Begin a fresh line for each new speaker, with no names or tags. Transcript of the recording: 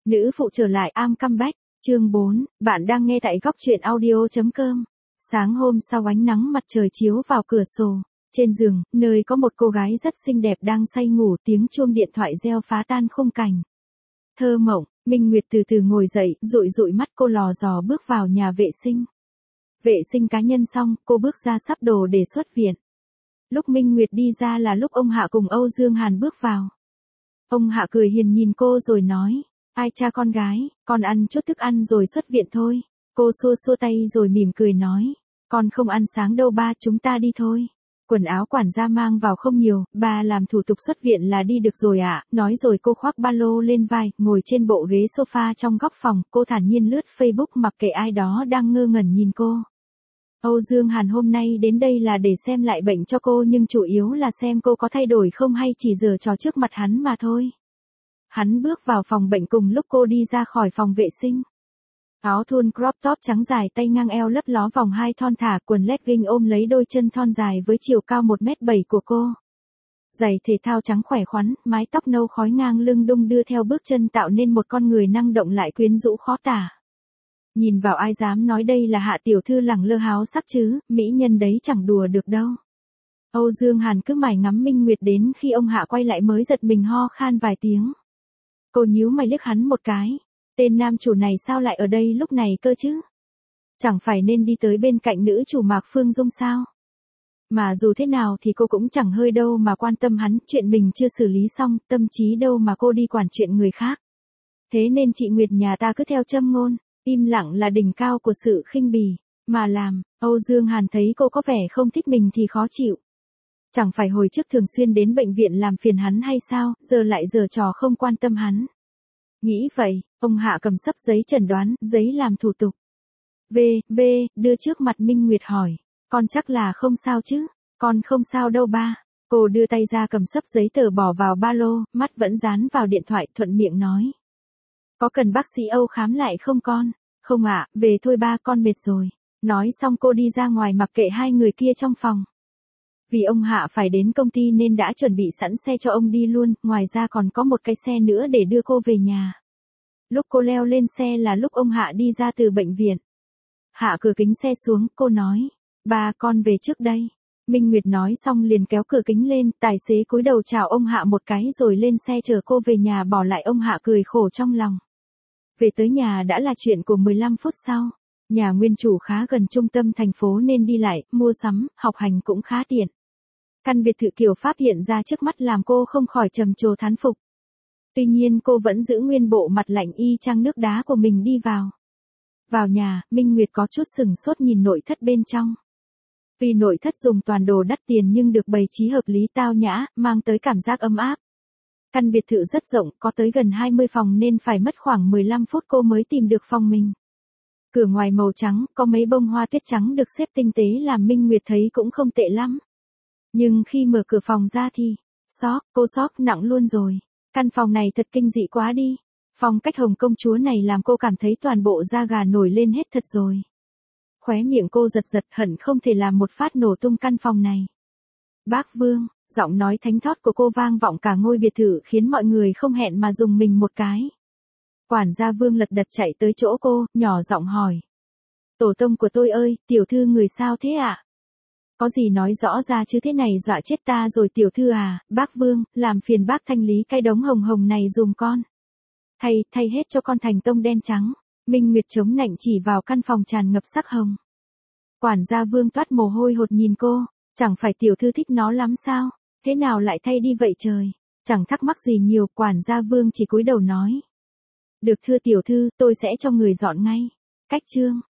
Nữ phụ trở lại, I'm comeback, chương 4, bạn đang nghe tại góc truyện audio.com. Sáng hôm sau ánh nắng mặt trời chiếu vào cửa sổ. Trên giường, nơi có một cô gái rất xinh đẹp đang say ngủ, tiếng chuông điện thoại reo phá tan khung cảnh. Thơ mộng, Minh Nguyệt từ từ ngồi dậy, dụi dụi mắt cô lò dò bước vào nhà vệ sinh. Vệ sinh cá nhân xong, cô bước ra sắp đồ để xuất viện. Lúc Minh Nguyệt đi ra là lúc ông Hạ cùng Âu Dương Hàn bước vào. Ông Hạ cười hiền nhìn cô rồi nói, ai cha con gái, con ăn chút thức ăn rồi xuất viện thôi. Cô xua xua tay rồi mỉm cười nói, con không ăn sáng đâu ba, chúng ta đi thôi. Quần áo quản gia mang vào không nhiều, ba làm thủ tục xuất viện là đi được rồi ạ. Nói rồi cô khoác ba lô lên vai, ngồi trên bộ ghế sofa trong góc phòng, cô thản nhiên lướt Facebook mặc kệ ai đó đang ngơ ngẩn nhìn cô. Âu Dương Hàn hôm nay đến đây là để xem lại bệnh cho cô, nhưng chủ yếu là xem cô có thay đổi không hay chỉ giở trò trước mặt hắn mà thôi. Hắn bước vào phòng bệnh cùng lúc cô đi ra khỏi phòng vệ sinh. Áo thun crop top trắng dài tay ngang eo lấp ló vòng hai thon thả, quần legging ôm lấy đôi chân thon dài với chiều cao 1m7 của cô. Giày thể thao trắng khỏe khoắn, mái tóc nâu khói ngang lưng đung đưa theo bước chân tạo nên một con người năng động lại quyến rũ khó tả. Nhìn vào ai dám nói đây là Hạ tiểu thư lẳng lơ háo sắc chứ, mỹ nhân đấy chẳng đùa được đâu. Âu Dương Hàn cứ mải ngắm Minh Nguyệt đến khi ông Hạ quay lại mới giật mình ho khan vài tiếng. Cô nhíu mày liếc hắn một cái. Tên nam chủ này sao lại ở đây lúc này cơ chứ? Chẳng phải nên đi tới bên cạnh nữ chủ Mạc Phương Dung sao? Mà dù thế nào thì cô cũng chẳng hơi đâu mà quan tâm hắn, chuyện mình chưa xử lý xong, tâm trí đâu mà cô đi quản chuyện người khác. Thế nên chị Nguyệt nhà ta cứ theo châm ngôn, im lặng là đỉnh cao của sự khinh bỉ, mà làm. Âu Dương Hàn thấy cô có vẻ không thích mình thì khó chịu. Chẳng phải hồi trước thường xuyên đến bệnh viện làm phiền hắn hay sao, giờ lại giở trò không quan tâm hắn. Nghĩ vậy, ông Hạ cầm xấp giấy chẩn đoán, giấy làm thủ tục. Đưa trước mặt Minh Nguyệt hỏi, con chắc là không sao chứ? Con không sao đâu ba. Cô đưa tay ra cầm xấp giấy tờ bỏ vào ba lô, mắt vẫn dán vào điện thoại, thuận miệng nói. Có cần bác sĩ Âu khám lại không con? Không ạ, về thôi ba, con mệt rồi. Nói xong cô đi ra ngoài mặc kệ hai người kia trong phòng. Vì ông Hạ phải đến công ty nên đã chuẩn bị sẵn xe cho ông đi luôn, ngoài ra còn có một cái xe nữa để đưa cô về nhà. Lúc cô leo lên xe là lúc ông Hạ đi ra từ bệnh viện. Hạ cửa kính xe xuống, cô nói, ba con về trước đây. Minh Nguyệt nói xong liền kéo cửa kính lên, tài xế cúi đầu chào ông Hạ một cái rồi lên xe chở cô về nhà, bỏ lại ông Hạ cười khổ trong lòng. Về tới nhà đã là chuyện của 15 phút sau. Nhà nguyên chủ khá gần trung tâm thành phố nên đi lại, mua sắm, học hành cũng khá tiện. Căn biệt thự kiểu Pháp hiện ra trước mắt làm cô không khỏi trầm trồ thán phục. Tuy nhiên cô vẫn giữ nguyên bộ mặt lạnh y chang nước đá của mình đi vào. Vào nhà, Minh Nguyệt có chút sừng sốt nhìn nội thất bên trong. Vì nội thất dùng toàn đồ đắt tiền nhưng được bày trí hợp lý tao nhã, mang tới cảm giác ấm áp. Căn biệt thự rất rộng, có tới gần 20 phòng nên phải mất khoảng 15 phút cô mới tìm được phòng mình. Cửa ngoài màu trắng, có mấy bông hoa tuyết trắng được xếp tinh tế làm Minh Nguyệt thấy cũng không tệ lắm. Nhưng khi mở cửa phòng ra thì, cô sốc nặng luôn rồi. Căn phòng này thật kinh dị quá đi. Phong cách Hồng công chúa này làm cô cảm thấy toàn bộ da gà nổi lên hết thật rồi. Khóe miệng cô giật giật hận không thể làm một phát nổ tung căn phòng này. Bác Vương, giọng nói thánh thót của cô vang vọng cả ngôi biệt thự khiến mọi người không hẹn mà dùng mình một cái. Quản gia Vương lật đật chạy tới chỗ cô, nhỏ giọng hỏi. Tổ tông của tôi ơi, tiểu thư người sao thế ạ? Có gì nói rõ ra chứ, thế này dọa chết ta rồi tiểu thư à. Bác Vương, làm phiền bác thanh lý cái đống hồng hồng này dùm con. Thay hết cho con thành tông đen trắng. Minh Nguyệt chống nạnh chỉ vào căn phòng tràn ngập sắc hồng. Quản gia Vương toát mồ hôi hột nhìn cô, chẳng phải tiểu thư thích nó lắm sao, thế nào lại thay đi vậy trời. Chẳng thắc mắc gì nhiều, quản gia Vương chỉ cúi đầu nói. Được thưa tiểu thư, tôi sẽ cho người dọn ngay. Cách chương.